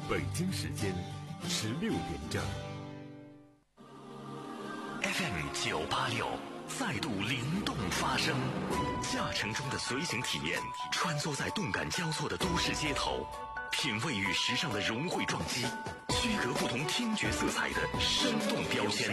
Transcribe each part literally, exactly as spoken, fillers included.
北京时间十六点整。 F M 九八六再度灵动发声，驾乘中的随行体验，穿梭在动感交错的都市街头，品味与时尚的融汇撞击，区隔不同听觉色彩的生动标签。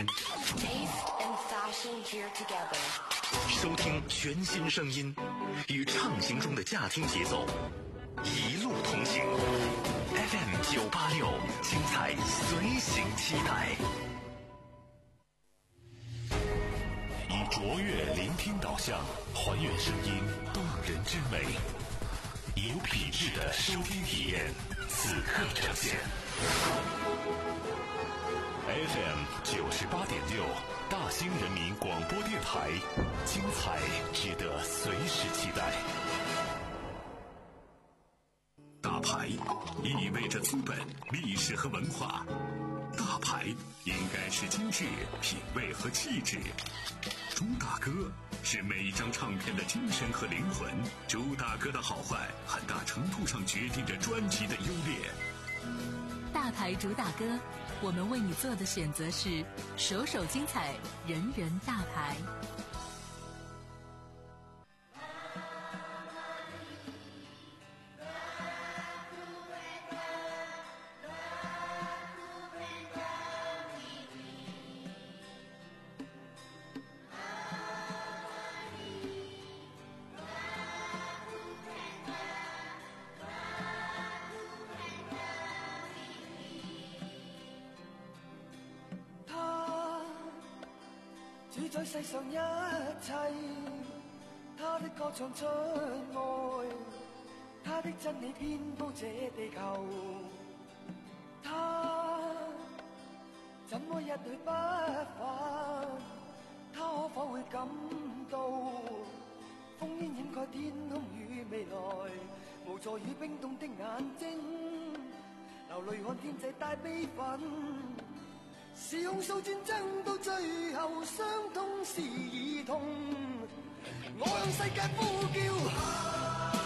收听全新声音，与畅行中的驾听节奏，一路同行。F M 九八六，精彩随行期待。以卓越聆听导向，还原声音动人之美，以有品质的收听体验，此刻呈现。F M 九十八点六，大兴人民广播电台，精彩值得随时期待。大牌意味着资本、历史和文化，大牌应该是精致、品味和气质。朱大哥是每一张唱片的精神和灵魂，朱大哥的好坏很大程度上决定着专辑的优劣。 大牌主打歌，我们为你做的选择是首首精彩，人人大牌。 主宰世上一切，他的歌唱出愛，他的真理遍佈這地球。他怎麼一去不返？他可否會感到烽煙掩蓋天空與未來，無助與冰凍的眼睛，流淚看天際帶悲憤。是控訴戰爭到最後，傷痛是兒童。我向世界呼叫。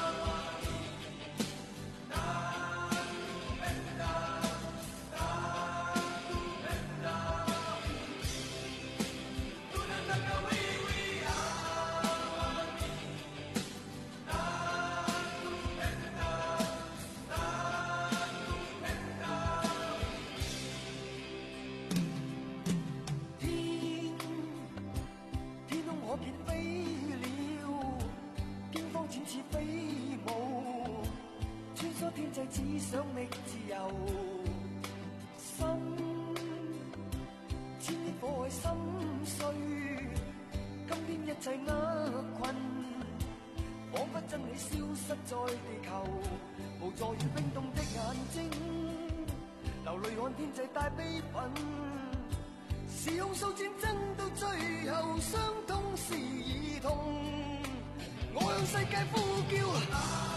只想覓自由，心千億火海心碎，今天一切厄困，彷彿真理消失在地球，無助與冰凍的眼睛，流淚看天際帶悲憤，是控訴戰爭到最後，傷痛是兒童，我向世界呼叫。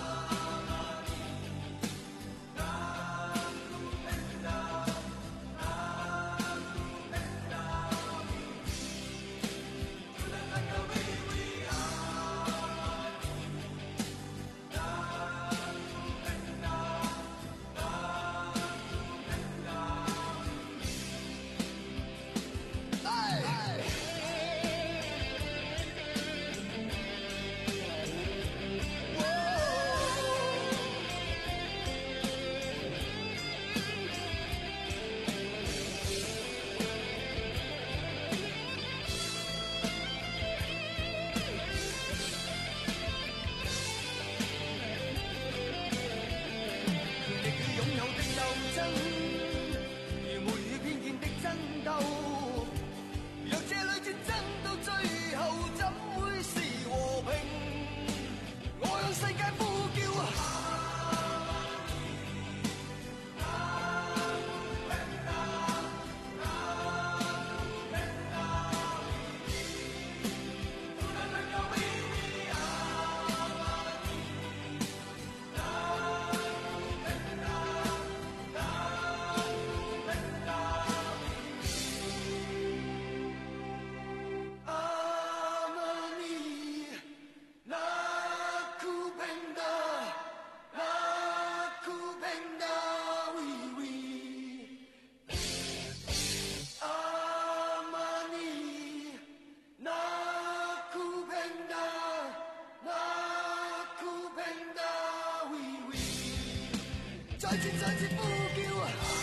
再次呼叫。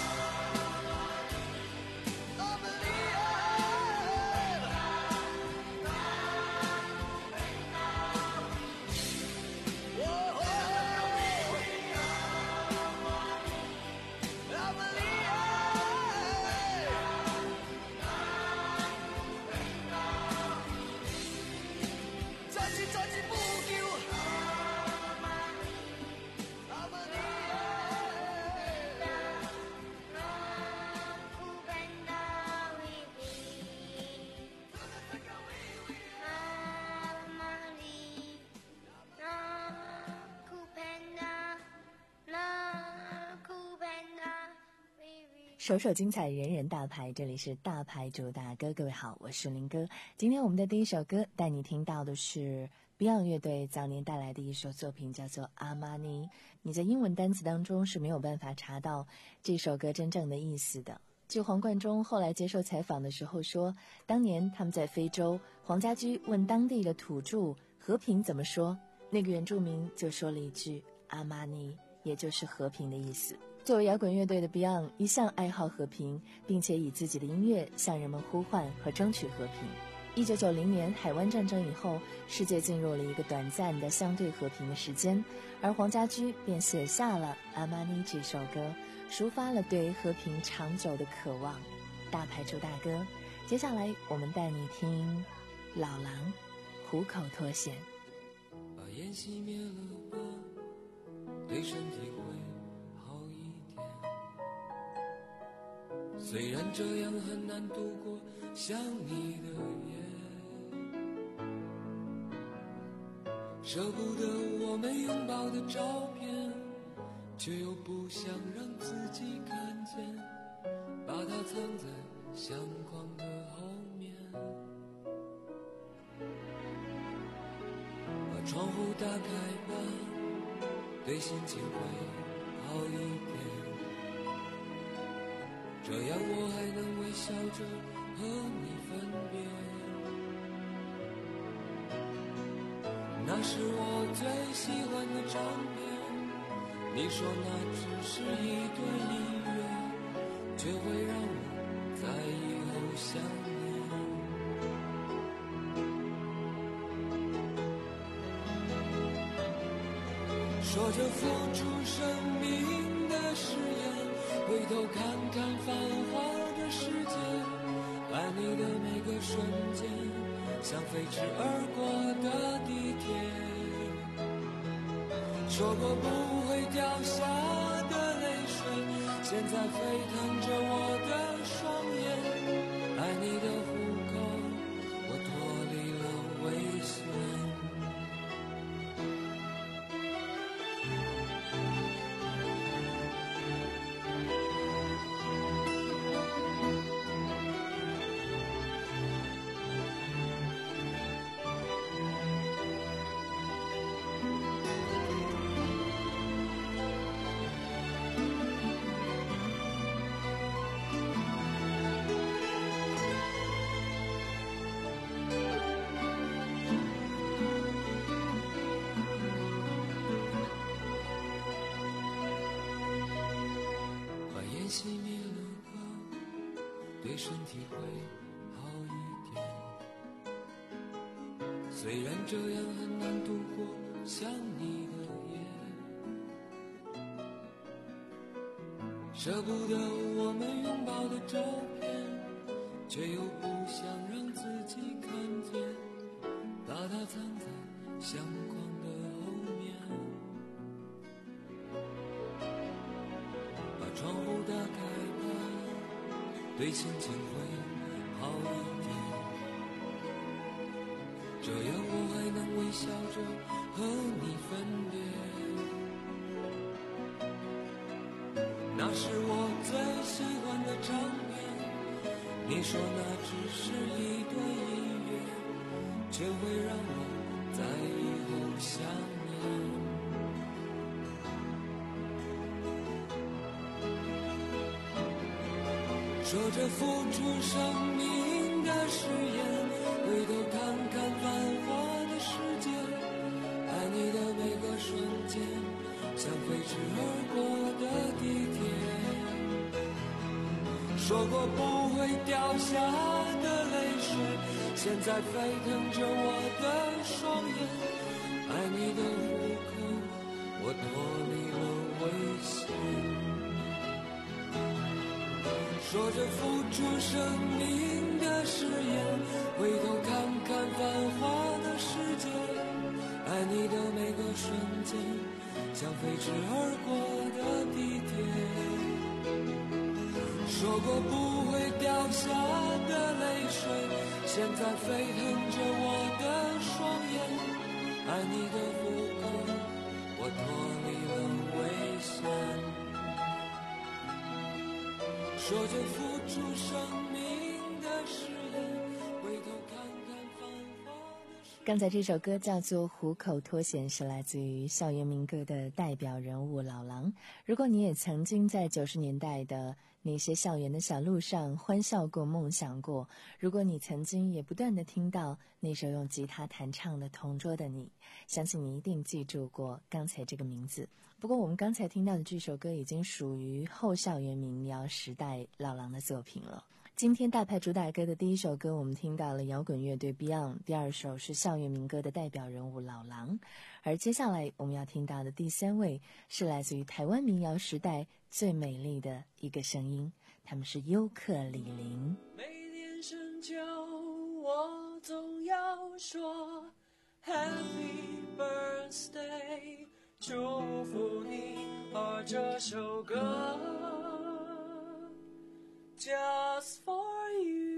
首首精彩，人人大牌，这里是大牌主打歌。各位好，我是林哥。今天我们的第一首歌带你听到的是 Beyond 乐队早年带来的一首作品，叫做《阿玛尼》。你在英文单词当中是没有办法查到这首歌真正的意思的。据黄贯中后来接受采访的时候说，当年他们在非洲，黄家驹问当地的土著和平怎么说，那个原住民就说了一句阿玛尼，也就是和平的意思。作为摇滚乐队的 Beyond 一向爱好和平，并且以自己的音乐向人们呼唤和争取和平。一九九零年海湾战争以后，世界进入了一个短暂的相对和平的时间，而黄家驹便写下了《阿玛尼》这首歌，抒发了对和平长久的渴望。大牌主打歌，接下来我们带你听老狼虎口脱险。 把烟熄灭了吧，对身体会好一点。虽然这样很难度过想你的夜，舍不得我们拥抱的照片，却又不想让自己看见，把它藏在相框的后面。把窗户打开吧，对心情会好一点，这样我还能微笑着和你分别。那是我最喜欢的唱片，你说那只是一段音乐，却会让我在以后想你。说着付出生命的誓言，回头看看繁华的世界，爱你的每个瞬间，像飞驰而过的地铁。说过不会掉下的泪水，现在沸腾着我的双眼，爱你的虎口，我脱离了危险。熄灭了吧，对身体会好一点。虽然这样很难度过想你的夜，舍不得我们拥抱的照片，却又不想让自己看见，把它藏在相框的后面。把窗户打开吧，对心情会好一点，这样我还能微笑着和你分别。那是我最喜欢的唱片，你说那只是一段音乐，却会让我在以后想念。说着付出生命的誓言，回头看看繁华的世界，爱你的每个瞬间， 像飞驰而过的地铁。说过不会掉下的泪水，现在沸腾着我的双眼。爱你的虎口，我脱离了危险。说着付出生命的誓言，回头看看繁华的世界。爱你的每个瞬间，像飞驰而过的地铁。说过不会掉下的泪水，现在沸腾着我的双眼。爱你的虎口，我脱离了危险。说着付出生命的誓言，回头看看繁华的世界。 刚才这首歌叫做《虎口脱险》，是来自于校园民歌的代表人物老狼。如果你也曾经在九十年代的那些校园的小路上欢笑过、梦想过，如果你曾经也不断地听到那首用吉他弹唱的《同桌的你》，相信你一定记住过刚才这个名字。不过我们刚才听到的这首歌已经属于后校园民谣时代老狼的作品了。今天大牌主打歌的第一首歌我们听到了摇滚乐队 Beyond， 第二首是校园民歌的代表人物老狼，而接下来我们要听到的第三位是来自于台湾民谣时代最美丽的一个声音，他们是优客李林。 每年深秋我总要说 Happy Birthday， 祝福你，而这首歌 Just for you。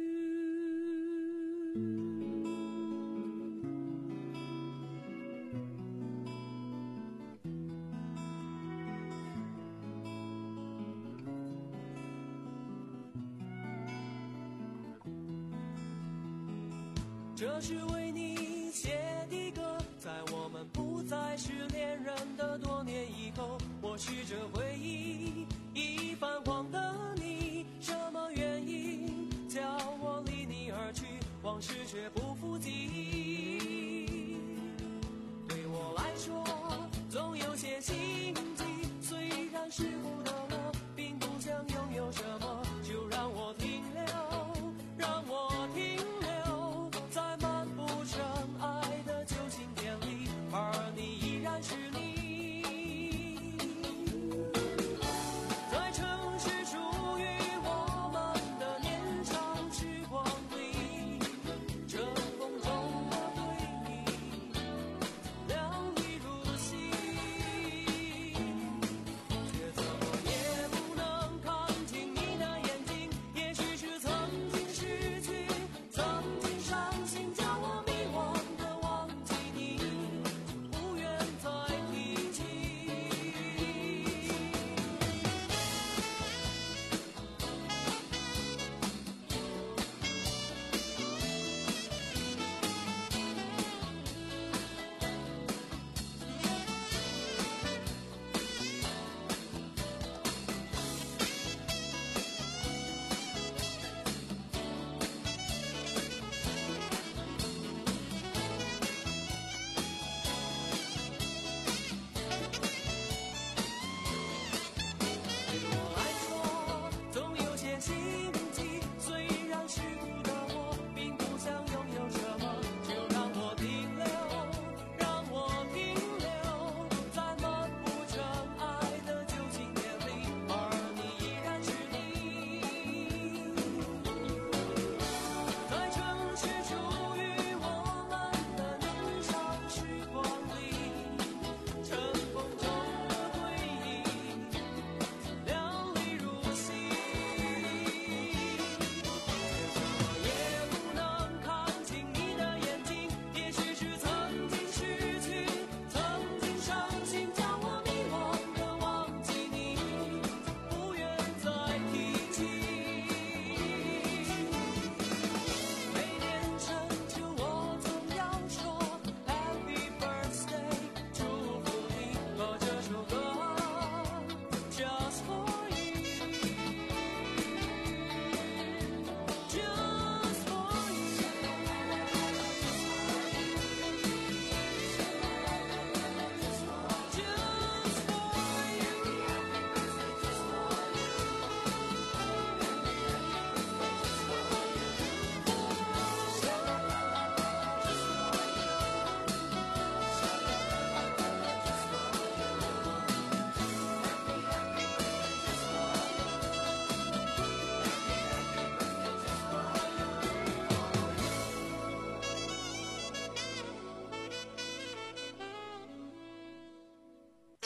这是为你写的歌，在我们不再是恋人的多年以后，我试着回忆已泛黄的你，什么原因叫我离你而去，往事却不复记忆。对我来说总有些心悸，虽然是苦的我并不想拥有什么，就让我停留，让我停留在漫不尘埃的旧情典里，而你依然是你。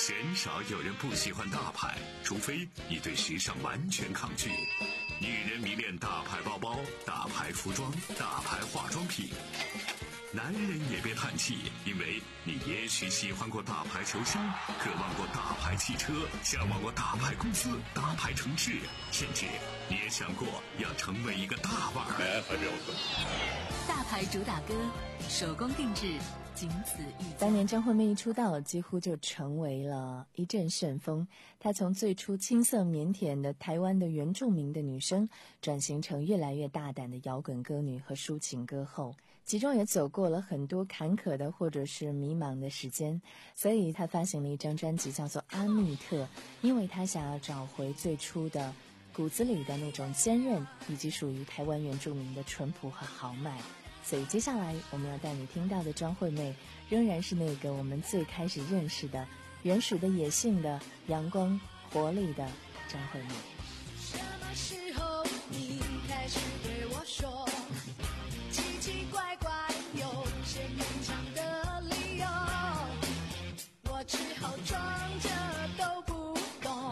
鲜少有人不喜欢大牌，除非你对时尚完全抗拒。女人迷恋大牌包包、大牌服装、大牌化妆品。男人也别叹气，因为你也许喜欢过大牌球星，渴望过大牌汽车，向往过大牌公司、大牌城市，甚至你也想过要成为一个大腕儿。 大牌主打歌，手工定制，仅此一家。 当年张惠妹一出道，几乎就成为了一阵旋风。她从最初青涩腼腆的台湾的原住民的女生，转型成越来越大胆的摇滚歌女和抒情歌后，其中也走过了很多坎坷的或者是迷茫的时间。所以她发行了一张专辑叫做《阿密特》，因为她想要找回最初的骨子里的那种坚韧，以及属于台湾原住民的淳朴和豪迈。所以接下来我们要带你听到的张惠妹，仍然是那个我们最开始认识的原始的野性的阳光活力的张惠妹。 什么时候你开始对我说奇奇怪怪有些勉强的理由，我只好装着都不懂。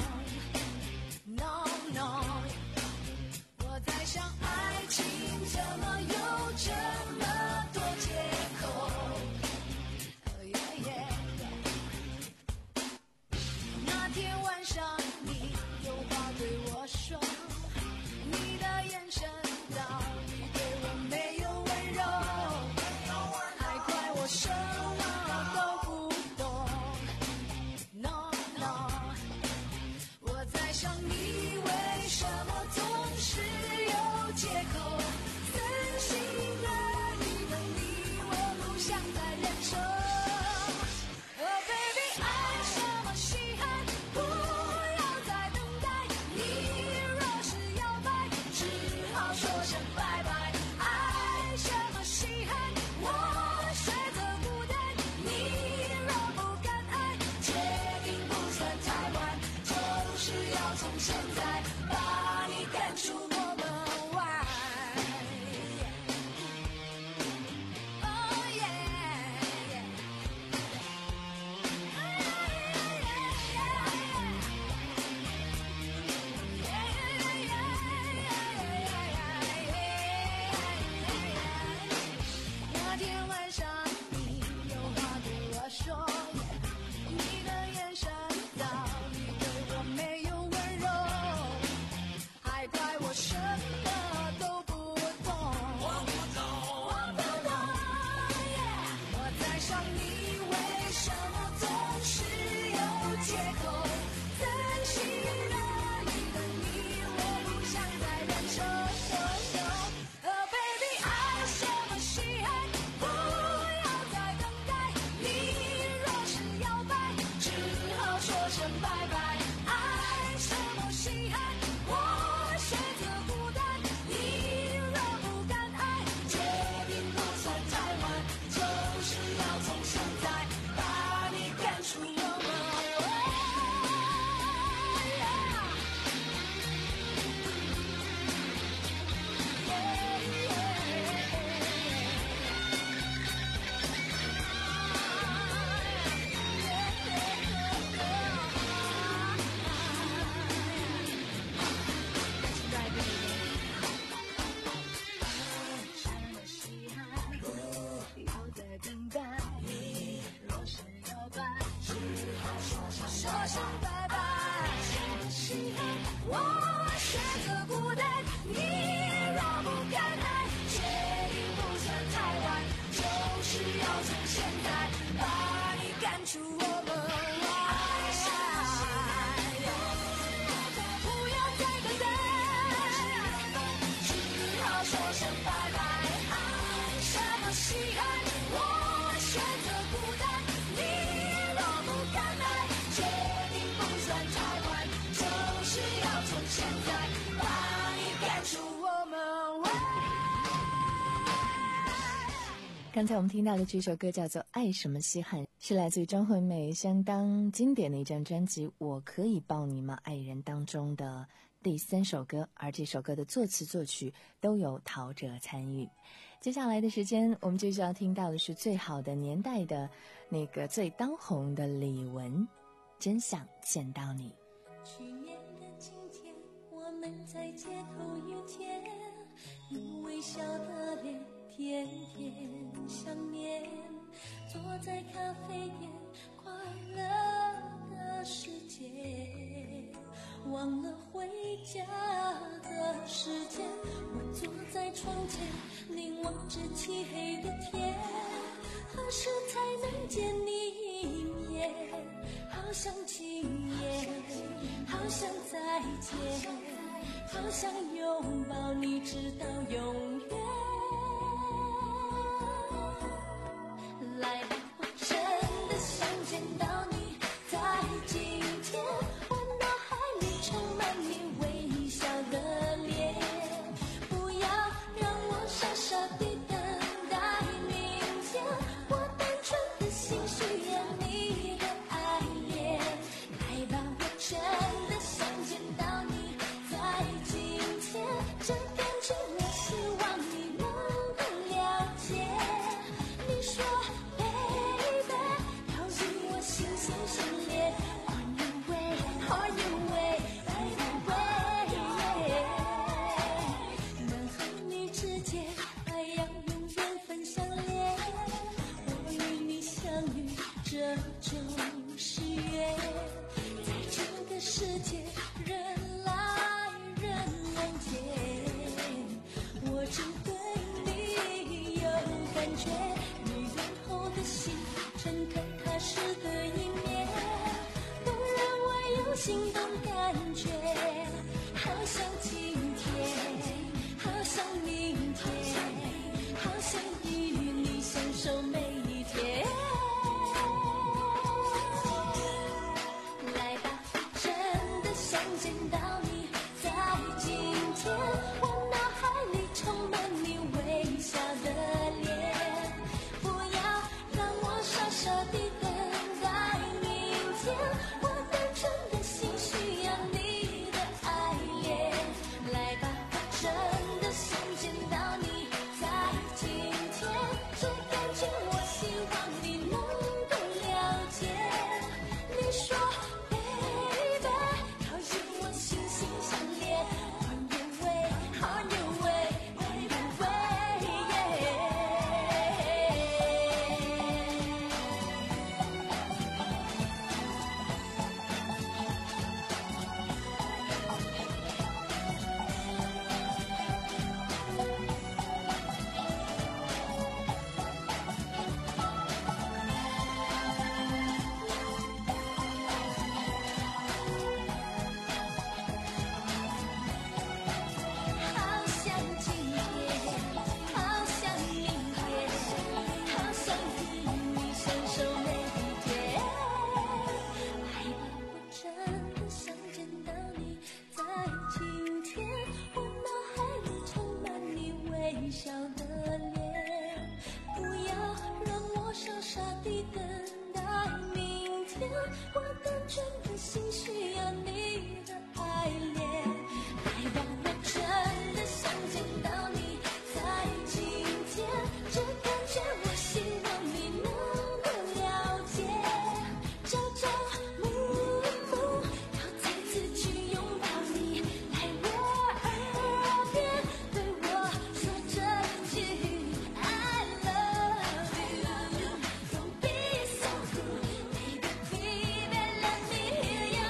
No no， 我在想爱情怎么有这么多借口。 Oh, yeah, yeah, yeah. 那天晚上你有话对我说，你的眼神到底对我没有温柔，还怪我什么都不懂。 No no， 我在想你为什么总是有借口，真心的你的你我不想再忍受。Oh baby， 爱什么稀罕，不要再等待，你若是摇摆，只好说声拜拜。爱什么稀罕，我选择孤单，你若不敢爱，决定不算太晚，就是要从现在把你赶出我门外。Oh yeah, yeah.那天晚上你有话对我说，你的眼神到底对我没有温柔，还怪我什么都不懂。我不懂，我不懂。我在想你为什么总是有借口，真心的你的你我不想再忍受。Oh baby， 爱什么稀罕，不要再等待，你若是摇摆，只好说声拜拜。爱什么稀罕，我选择孤单，你若不敢爱，决定不算太晚，就是要从现在把你赶出我门外。什么稀罕，不要再等待，你若是摇摆，只好说声说声拜拜。什么稀罕，我选择孤单，你若不敢爱，决定不算太晚，就是要从现在把你赶出我门外。不要再等待，只好说声拜拜。什么稀罕，我选择孤单，你若不敢爱，决定不算太晚，就是要从现在把你赶出我门外。 刚才我们听到的这首歌叫做《爱什么稀罕》，是来自于张惠妹相当经典的一张专辑《我可以抱你吗爱人》当中的第三首歌，而这首歌的作词作曲都有陶喆参与。接下来的时间，我们就是要听到的是最好的年代的那个最当红的李玟。 真想见到你。 去年的今天，我们在街头遇见，你微笑的脸，甜甜想念，坐在咖啡店，快乐的世界，忘了回家的时间。我坐在床前，凝望着漆黑的天，何时才能见你一面？好想今夜，好想再见，好想拥抱你直到永远。来吧，我真的想见到你，在今天，我脑海里充满你微笑的脸，不要让我傻傻地等待明天，我单纯的心需要你的爱恋。来吧，我真的想见到你，在今天，这感觉我希望你能够了解。你说 baby， 靠近我心心相连 On your way, on your way, baby, 能和你之间爱要永远分享连，我与你相遇这就是缘，在这个世界人来人往间，我只对你有感觉，你温厚的心，诚恳踏实的一面，都让我有心动感觉，好想今天，好想明天，好想与你相守每一天。来吧，真的想见到你，在今天，我脑海里充满你微笑的脸，不要让我傻傻地等待明天，我单纯的心需要你的爱恋。来吧，我真的想见到你，在今天，这感觉我希望你能够了解。你说 baby， 靠近我心心相连 On your way, on your way, on your way, yeah。 好想今天，好想明天，好想与你相守每一天。来吧，我真的想见到你，在今天，我脑海里充满你微笑的脸，不要让我傻傻地等待明天，我单纯的心需要你的爱恋。来吧，我真的想见到你，在今天，这感觉我希望你能够了解。朝朝暮暮，要再次去拥抱你，来我耳边对我说这句 I love you。 Don't be so cruel, baby, baby, let me hear you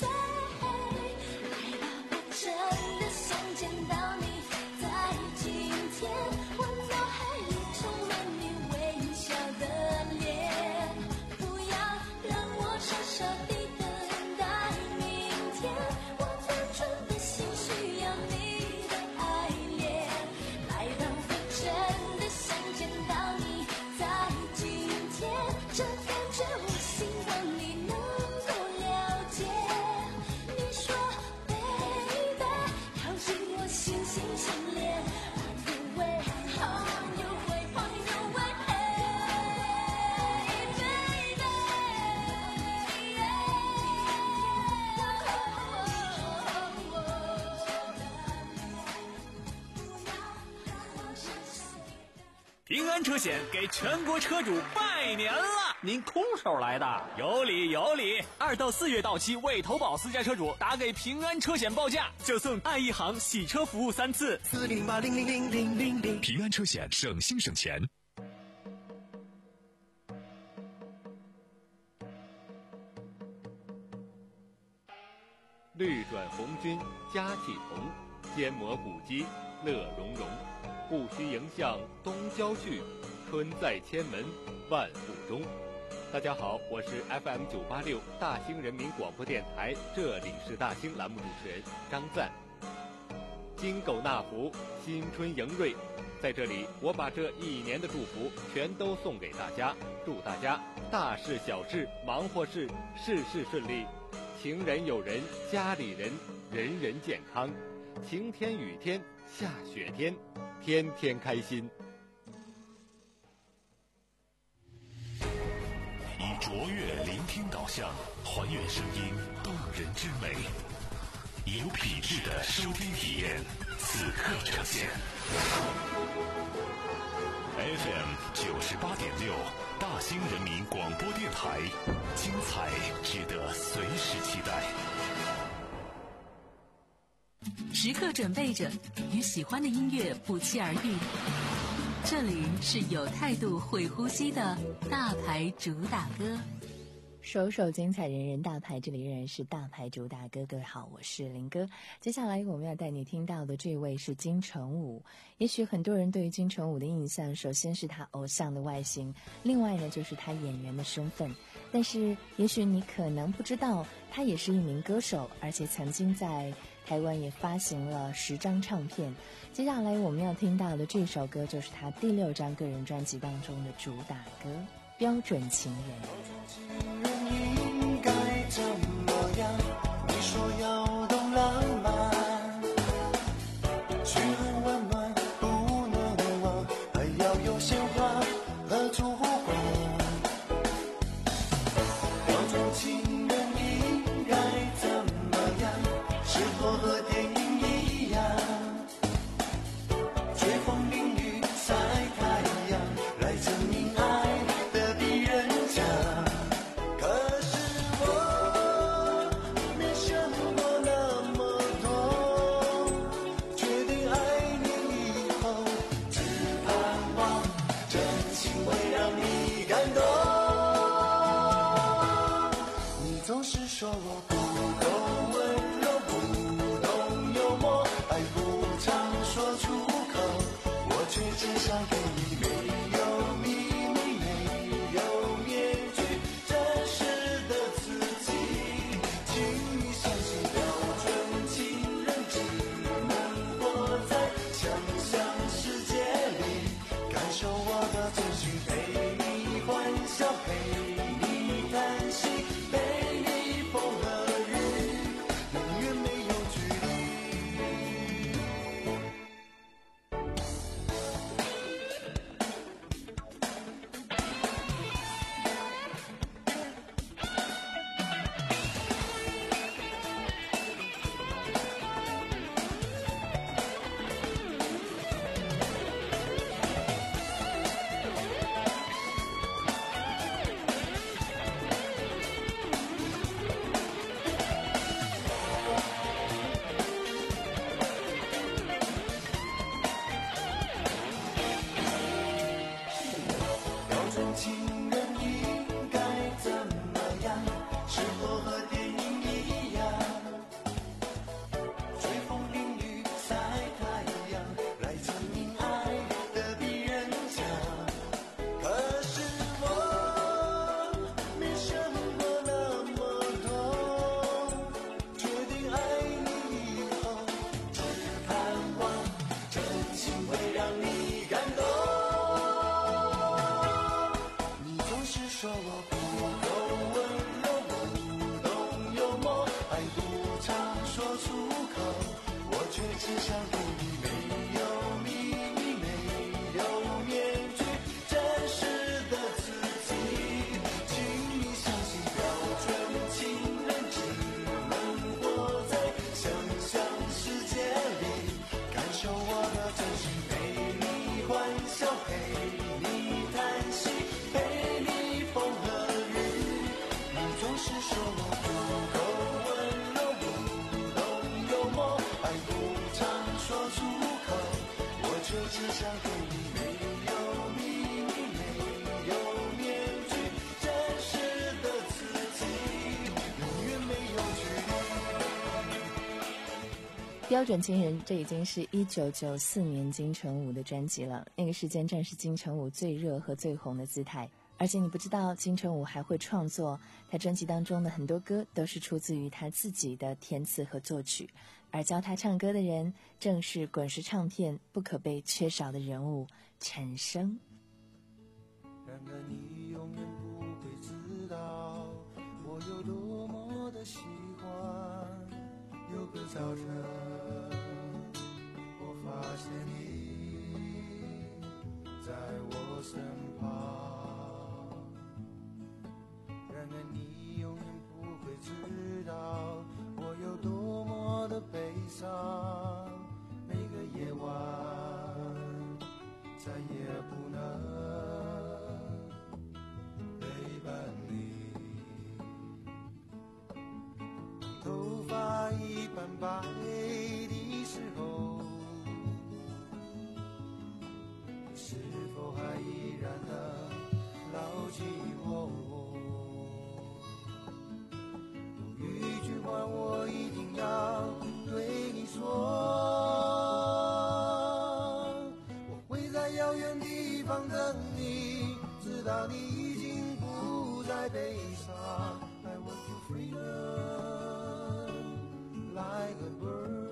say。 来吧，我真的想见到你，在今天，我脑海里充满你微笑的脸，不要让我傻傻地等待明天，我单纯的心需要你的爱恋。来吧，我真的想见到你，在今天，这感觉我希望你能够了解。你说 baby， 靠近我心心相连 On your way, on your way, on your way, hey baby, yeah。 平安车险给全国车主拜每年了。 您空手来的？ 有理有理。二到四月到期未投保私家车主打给平安车险报价，就送爱一行洗车服务三次。 四零零八零零零零零零。平安车险，省心省钱。 绿转红军佳气同，坚磨古肌乐融融。不须迎向东郊去，春在千门万户中。大家好，我是 F M 九八六大兴人民广播电台，这里是大兴栏目主持人张赞。金狗纳福，新春迎瑞，在这里我把这一年的祝福全都送给大家，祝大家大事小事忙活事事事顺利，情人友人家里人人人健康，晴天雨天下雪天天天开心。 以卓越聆听导向，还原声音动人之美，有品质的收听体验，此刻呈现。F M 九十八点六，大兴人民广播电台，精彩值得随时期待。 时刻准备着，与喜欢的音乐不期而遇。这里是有态度、会呼吸的大牌主打歌。 首首精彩，人人大牌，这里仍然是大牌主打歌。各位好，我是林哥。接下来我们要带你听到的这位是金城武。也许很多人对于金城武的印象，首先是他偶像的外形，另外呢就是他演员的身份。但是也许你可能不知道，他也是一名歌手，而且曾经在台湾也发行了十张唱片。接下来我们要听到的这首歌就是他第六张个人专辑当中的主打歌《标准情人》。 应该怎么样？你说要懂浪漫，嘘寒问暖不能忘，还要有鲜花和烛光。标准情人应该怎么样？是否和电影一样？追风淋雨晒太阳，来证明爱的比人强。说我不够温柔，不懂幽默，爱不常说出口，我却只想给你没有秘密，没有面具，真实的自己。请你相信，标准情人只能活在想象世界里，感受我的真心，陪你欢笑，陪你叹息，陪你欢笑，陪你叹息，陪你只想对你，没有秘密，没有面具，真实的自己，永远没有距离。 标准情人，这已经是一九九四年金城武的专辑了。那个时间正是金城武最热和最红的姿态。而且你不知道，金城武还会创作，他专辑当中的很多歌都是出自于他自己的填词和作曲。而教他唱歌的人，正是滚石唱片不可被缺少的人物陈升。 然而你永远不会知道，我有多么的喜欢。有个早晨，我发现你在我身旁。然而你永远不会知道，我有多么的悲伤。每个夜晚再也不能陪伴你。当头发一般白的时候，你是否还依然能牢记我？有一句话我一定要对你说，我会在遥远地方等你，直到你已经不再悲伤。I want you freedom like a bird。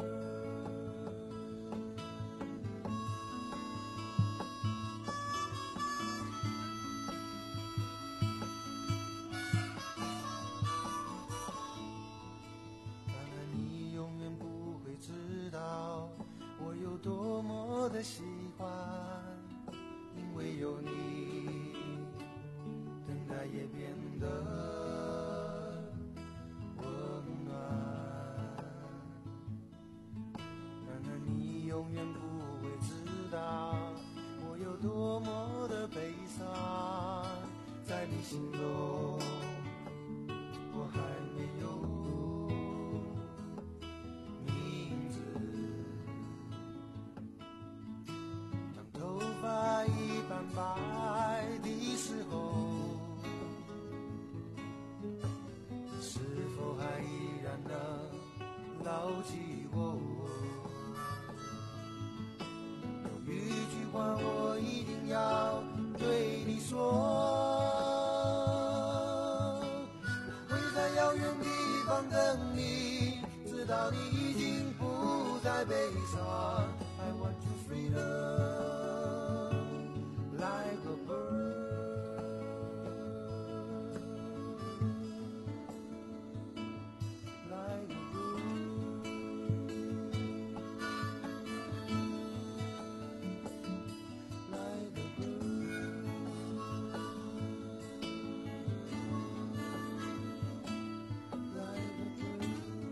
有多么的喜欢，因为有你，等待也变得温暖。然而你永远不会知道，我有多么的悲伤。在你心中，我还没有一般白的时候，是否还依然能牢记我？有一句话我一定要对你说，我会在遥远地方等你，直到你已经不再悲伤。I want you freedom like a bird, like a bird, like a bird, like a bird。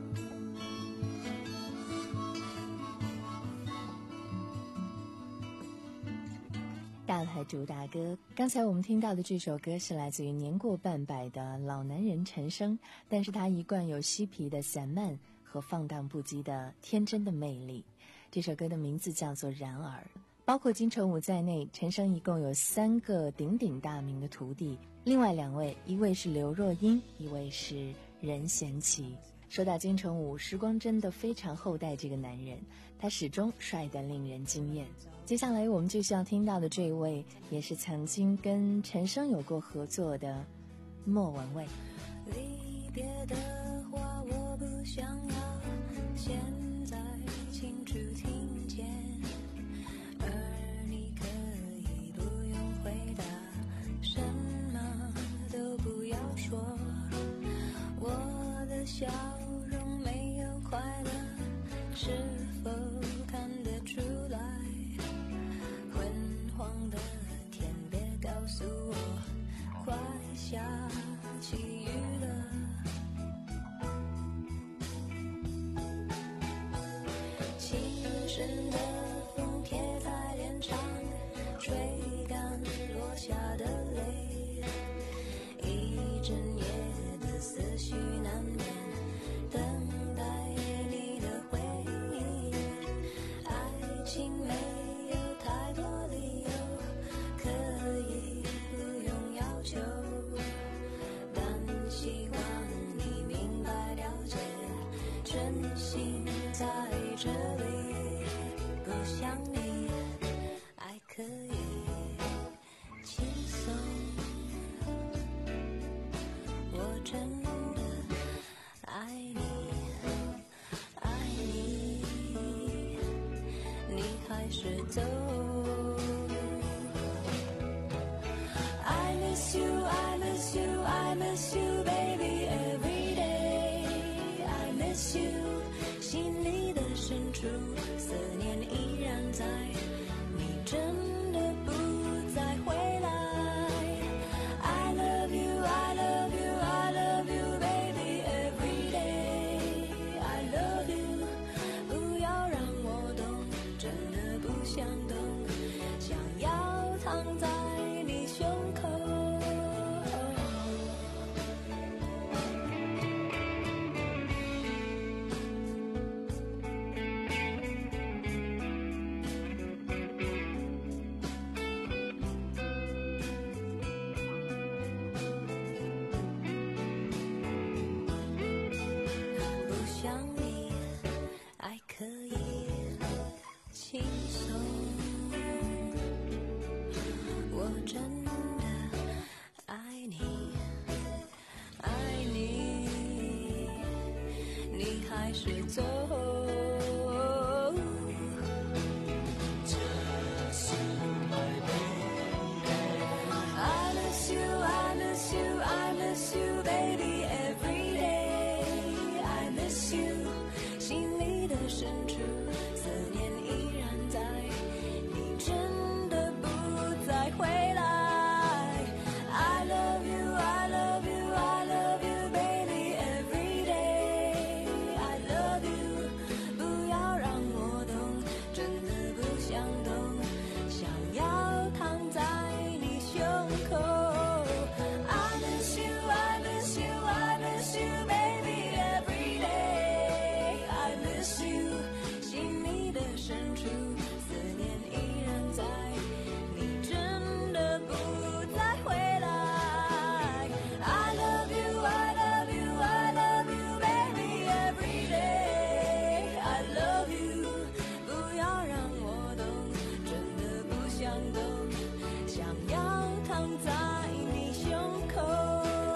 大牌主打歌，刚才我们听到的这首歌是来自于年过半百的老男人陈升，但是他一贯有嬉皮的散漫和放荡不羁的天真的魅力。这首歌的名字叫做《然而》，包括金城武在内，陈升一共有三个鼎鼎大名的徒弟，另外两位，一位是刘若英，一位是任贤齐。说到金城武，时光真的非常厚待这个男人，他始终帅得令人惊艳。接下来我们就需要听到的这一位，也是曾经跟陈升有过合作的莫文蔚。 离别的话我不想要现在清楚听见，而你可以不用回答，什么都不要说。我的笑容没有快乐，是否看得出来？昏黄的天，别告诉我快下起雨了。轻声的风贴在脸上，吹干落下的泪，一整夜的思绪难眠，等待你的回应。爱情没有像你，爱可以轻松。我真的爱你，爱你，你还是走。I miss you, I miss you, I miss you, baby, every day. I miss you, 心里的深处，思念依然在。你真的不再回来。I love you, I love you, I love you, baby, every day. I love you, 不要让我懂，真的不想懂，想要躺在你胸口。不像你，爱可以轻松。我真的爱你，爱你，你还是走。I miss you, I miss you, I miss you, baby, every day. I miss you, 心里的深处，思念依然在。你真的不再回来。I love you, I love you, I love you, baby, every day. I love you, 不要让我懂，真的不想懂，想要躺在你胸口。I miss you, I miss you, I miss you, baby, every day. I miss you, 心里的深处，思念依然在。你真的不再回来。I love you, I love you, I love you, baby, every day. I love you, 不要让我懂，真的不想懂，想要躺在你胸口。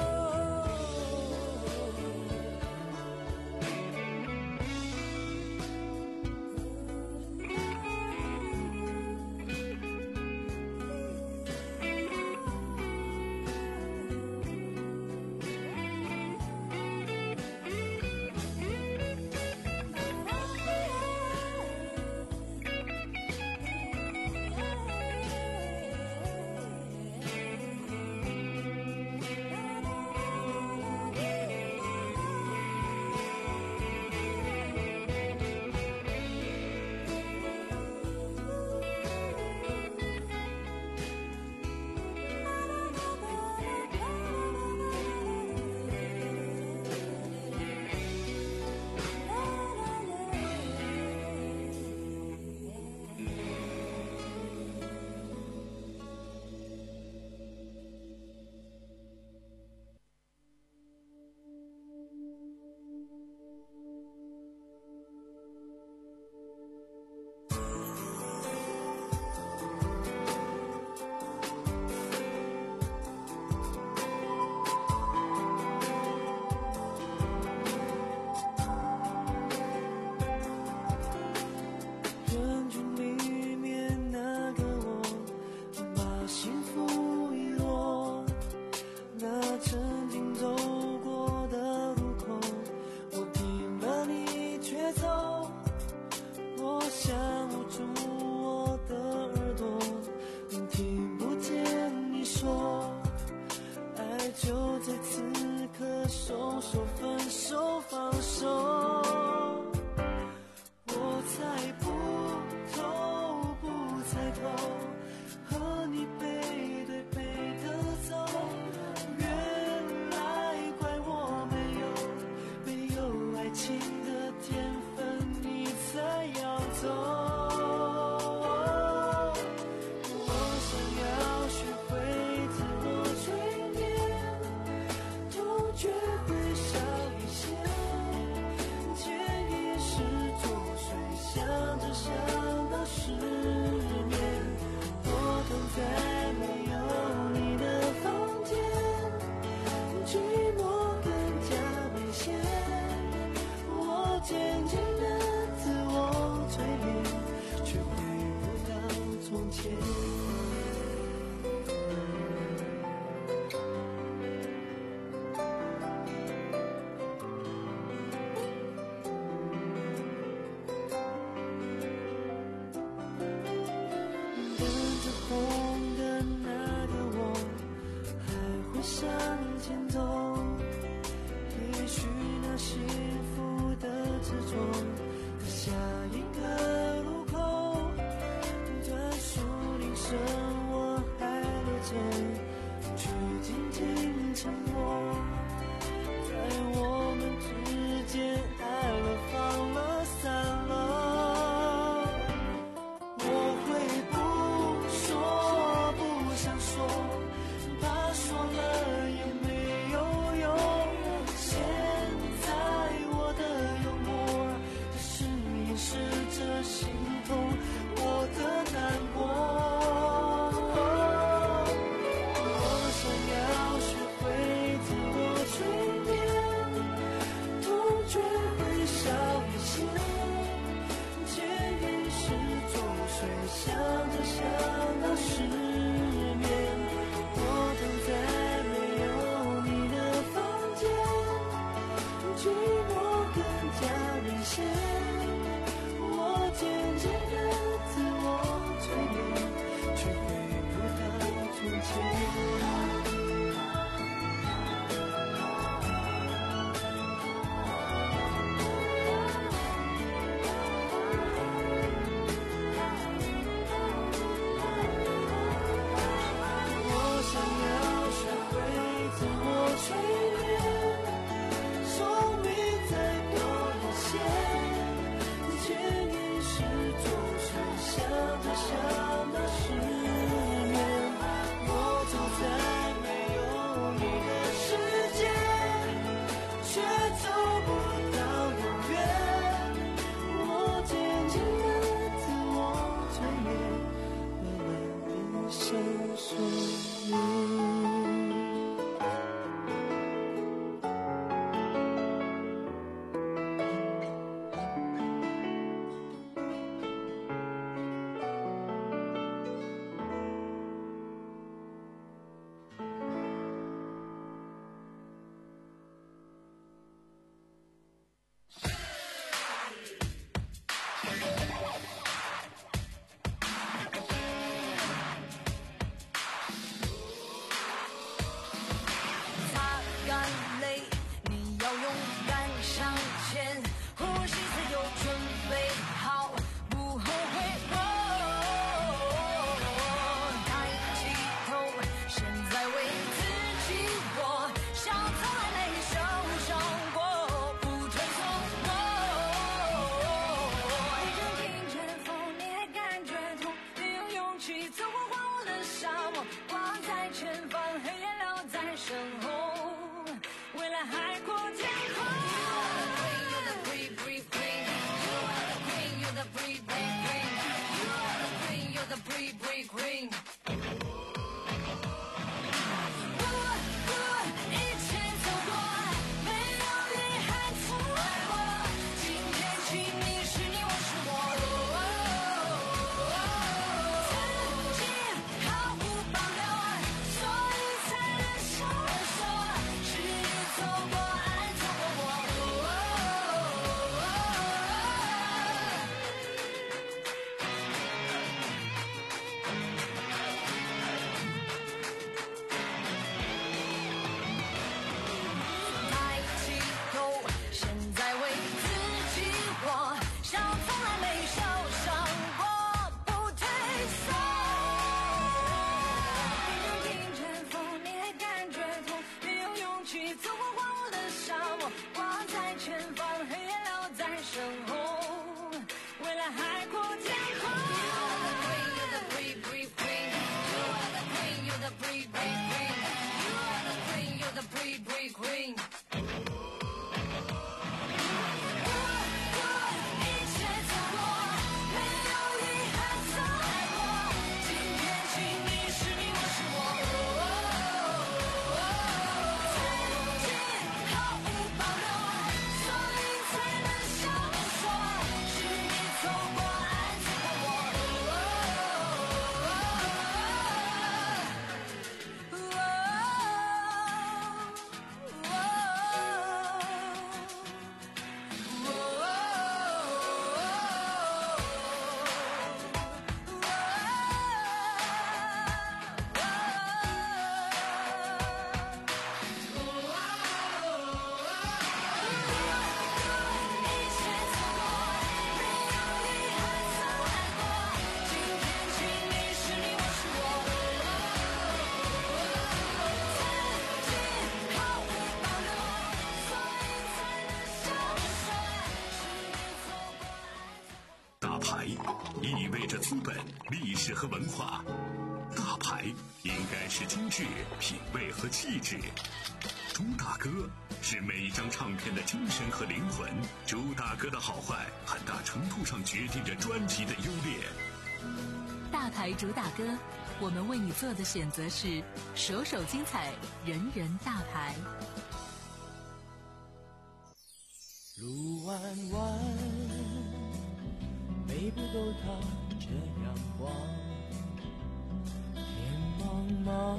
人群里面那个我，把幸福遗落。那曾经走过的路口，我听了你却走。我想捂住我的耳朵，听不见你说，爱就在此刻，手手分手放手。我猜不透，不猜透，和你背对背的走，原来怪我没有没有爱情的天分，你才要走。我想要学会自我催眠，痛觉会少一些，潜意识作祟，想着想到的失眠，我躺在没有你的房间，寂寞更加明显，我渐渐的自我催眠，却回不到从前。 一切错过，没有遗憾。 意味着资本、历史和文化。大牌应该是精致、品味和气质。朱大哥是每一张唱片的精神和灵魂。朱大哥的好坏，很大程度上决定着专辑的优劣。 大牌主打歌，我们为你做的选择是首首精彩，人人大牌。 路弯弯，每步都踏着阳光。天茫茫，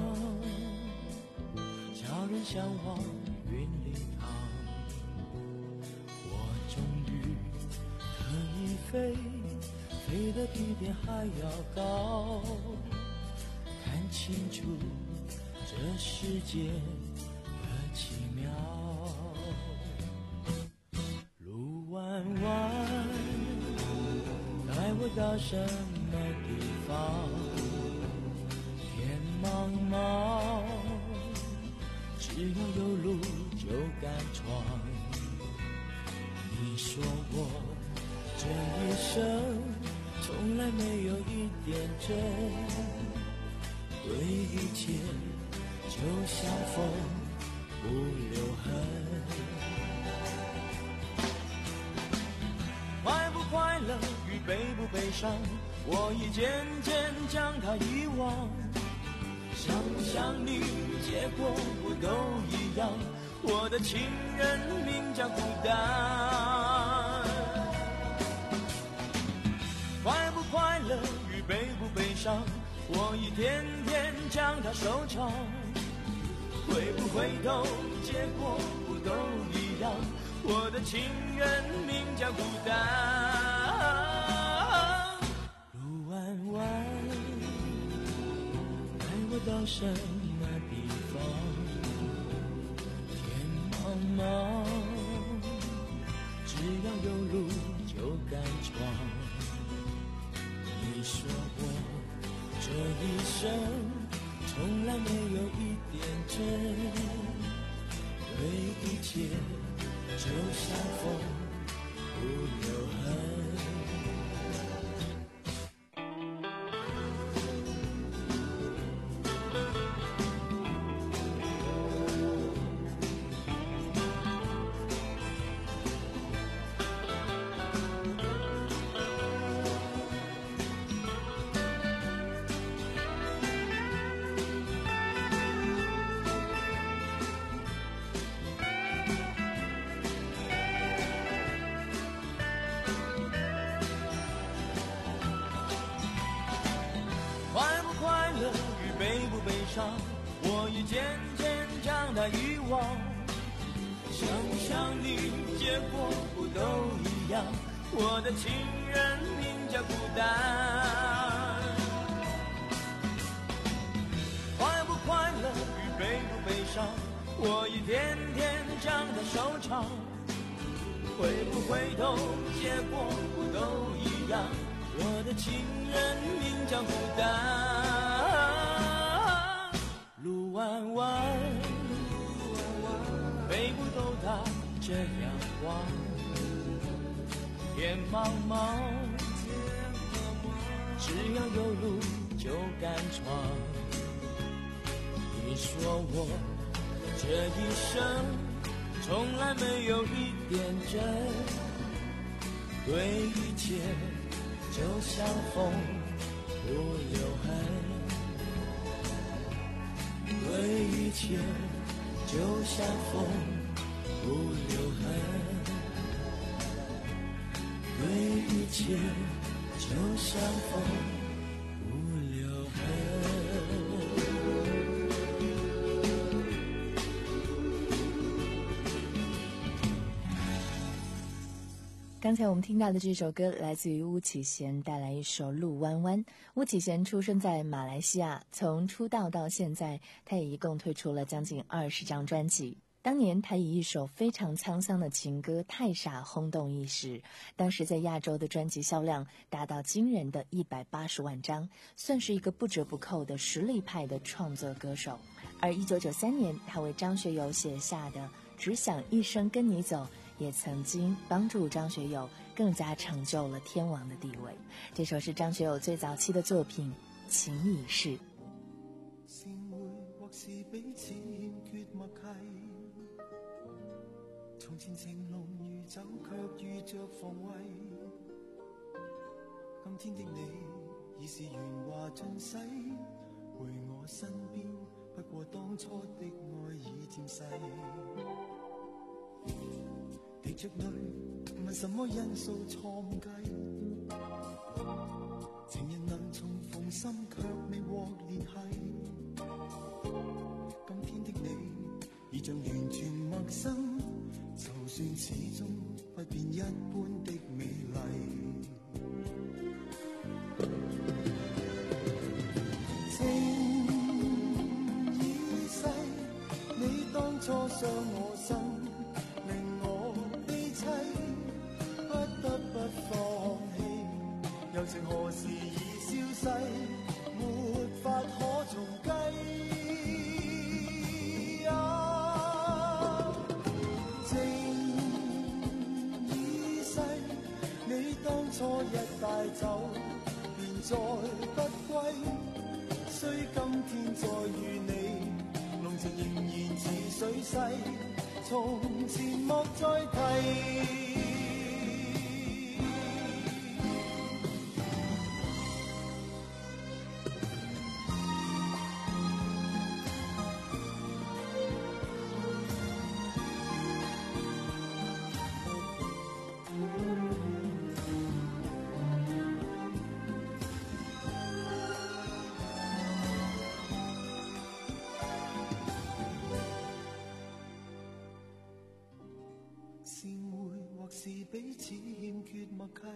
叫人向往云里趟。我终于可以飞，飞得比天还要高，看清楚这世界的奇妙。路弯弯，带我到什么地方？天茫茫，只要有路就敢闯。你说我这一生从来没有一点真，对一切就像风不留痕。快不快乐与悲不悲伤，我已渐渐将它遗忘。想不想你，结果不都一样？我的情人名叫孤单。快不快乐与悲不悲伤，我一天天将它收藏。回不回头，结果不都一样？我的情人名叫孤单。路弯弯，带我到什么地方？天茫茫，只要有路就敢闯。你说我这一生从来没有一点真，对一切就像风不留痕。我已渐渐将它遗忘。想不想你，结果不都一样？我的情人名叫孤单。快不快乐与悲不悲伤，我一天天将它收藏。回不回头，结果不都一样？我的情人名叫孤单。路弯弯，背部都踏着阳光。天茫茫，只要有路就敢闯。你说我这一生从来没有一点真，对一切就像风不留痕。对一切就像风不留痕，对一切就像风不留痕。 刚才我们听到的这首歌来自于巫启贤，带来一首《路弯弯》。巫启贤出生在马来西亚，从出道到现在，他也一共推出了将近二十张专辑。当年他以一首非常沧桑的情歌《太傻》轰动一时，当时在亚洲的专辑销量达到惊人的一百八十万张，算是一个不折不扣的实力派的创作歌手。而一九九三年，他为张学友写下的《只想一生跟你走》 也曾经帮助张学友更加成就了天王的地位。这首是张学友最早期的作品《情已逝》。 善会或是彼此欠缺默契，從前情濃如酒，卻遇着防衛。今天的你已是鉛華盡洗，回我身邊，不過當初的愛已漸逝。滴着淚，問什麼因素錯誤計？情人能重逢心，卻未獲聯繫。今天的你已像完全陌生，就算始終不變一般的美麗。情已逝，你當初傷我心，令我悲凄，不得不放棄。柔情何時已消逝，沒法可重計。啊，情已逝，你當初一帶走，便再不歸。雖今天再遇你，濃情仍然似水逝，從前莫再提。善會或是彼此欠缺默契，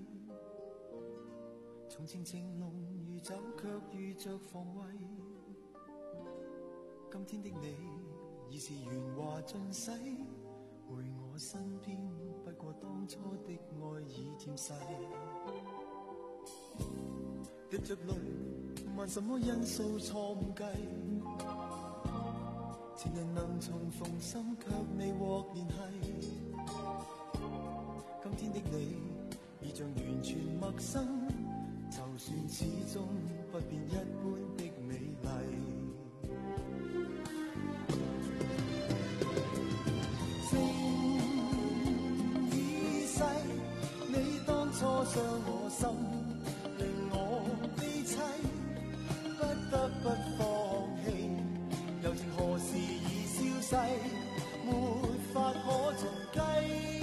從前情濃如酒，卻遇着防衛。今天的你已是鉛華盡洗，回我身邊，不過當初的愛已漸逝。滴着淚，問什麼因素錯誤計？情人能重逢心，卻未獲聯繫。今天的你已像完全陌生，就算始終不變一般的美麗。情已逝，你當初傷我心，令我悲凄，不得不放棄。柔情何時已消逝，沒法可重計。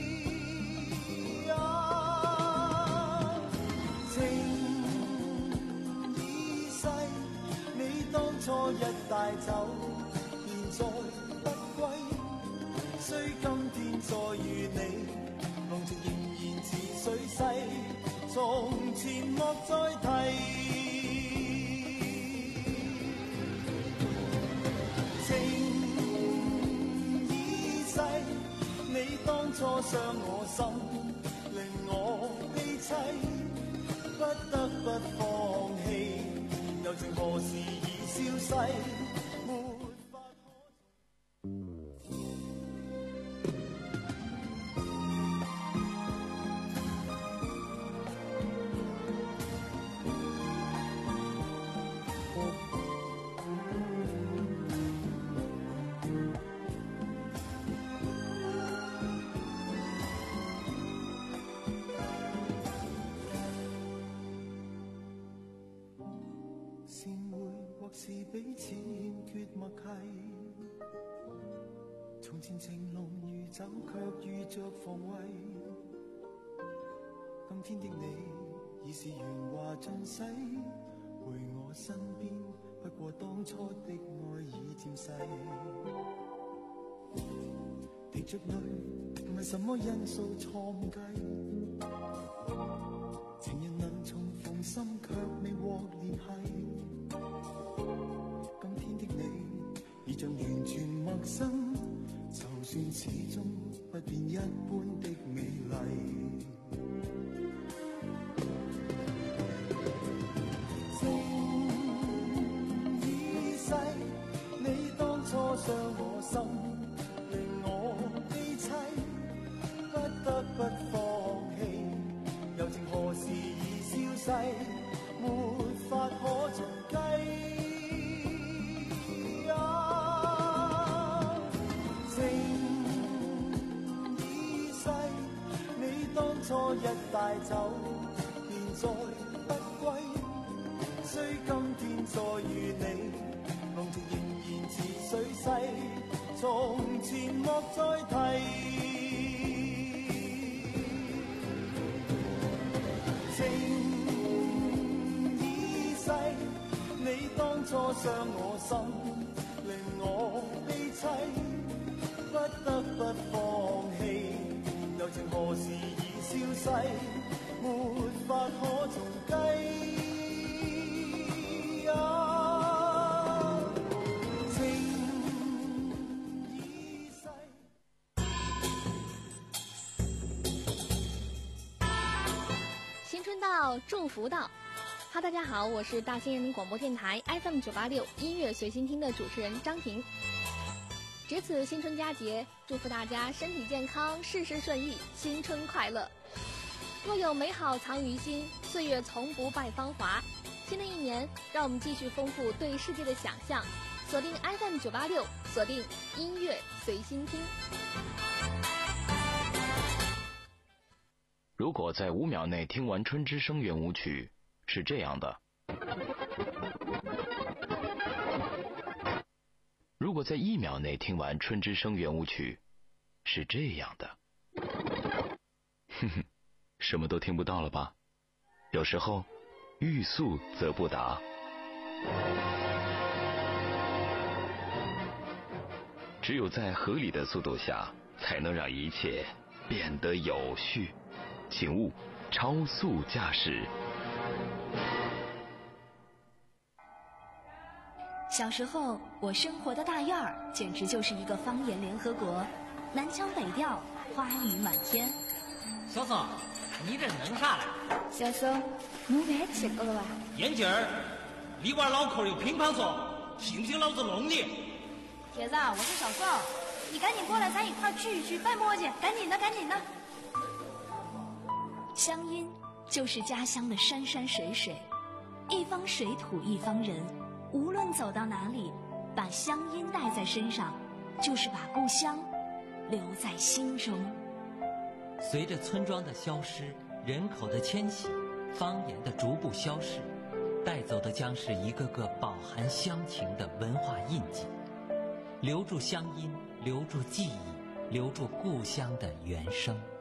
初一帶走，便再不歸。雖今天再遇你，濃情仍然似水逝，從前莫再提。情已逝，你當初傷我心，令我悲凄，不得不放棄。柔情何時已消逝，沒法可。善會或是彼此欠缺默契，從前情濃如酒，卻遇着防衛。今天的你已是鉛華盡洗，回我身邊，不過當初的愛已漸逝。滴着淚，問什麼因素錯誤計？情人能重逢心，卻未獲聯繫。今天的你已像完全陌生，就算始終不變一般的美麗。情已逝，你當初傷我心，令我悲凄， 世，沒法可重計。啊，情已逝，你當初一帶走，現在不歸。雖今天再遇你，濃情仍然似水逝，從前莫再提。情已逝，你當初傷我心，令我悲凄，不得不放棄。柔情何時已消逝，沒法可重計。啊，情已逝。 新春到，祝福到。哈，大家好，我是大兴人民广播电台 F M 九八六音乐随心听的主持人张婷。值此新春佳节，祝福大家身体健康，事事顺意，新春快乐。若有美好藏于心，岁月从不败芳华。新的一年，让我们继续丰富对世界的想象，锁定 F M 九八六，锁定音乐随心听。 如果在五秒内听完春之声圆舞曲，是这样的；如果在一秒内听完春之声圆舞曲，是这样的。哼哼，什么都听不到了吧？有时候欲速则不达。只有在合理的速度下，才能让一切变得有序。请勿超速驾驶。 小时候，我生活的大院儿简直就是一个方言联合国，南腔北调，花语满天。 小宋，你这弄啥嘞？ 小宋，你别吃过了吧？ 眼镜儿，你娃脑壳有乒乓球，信不信老子弄你？ 铁子，我是小宋，你赶紧过来，咱一块儿聚一聚，别磨叽，赶紧的，赶紧的。乡音就是家乡的山山水水，一方水土一方人，无论走到哪里，把乡音带在身上，就是把故乡留在心中。 随着村庄的消失，人口的迁徙，方言的逐步消逝，带走的将是一个个饱含乡情的文化印记。留住乡音，留住记忆，留住故乡的原声。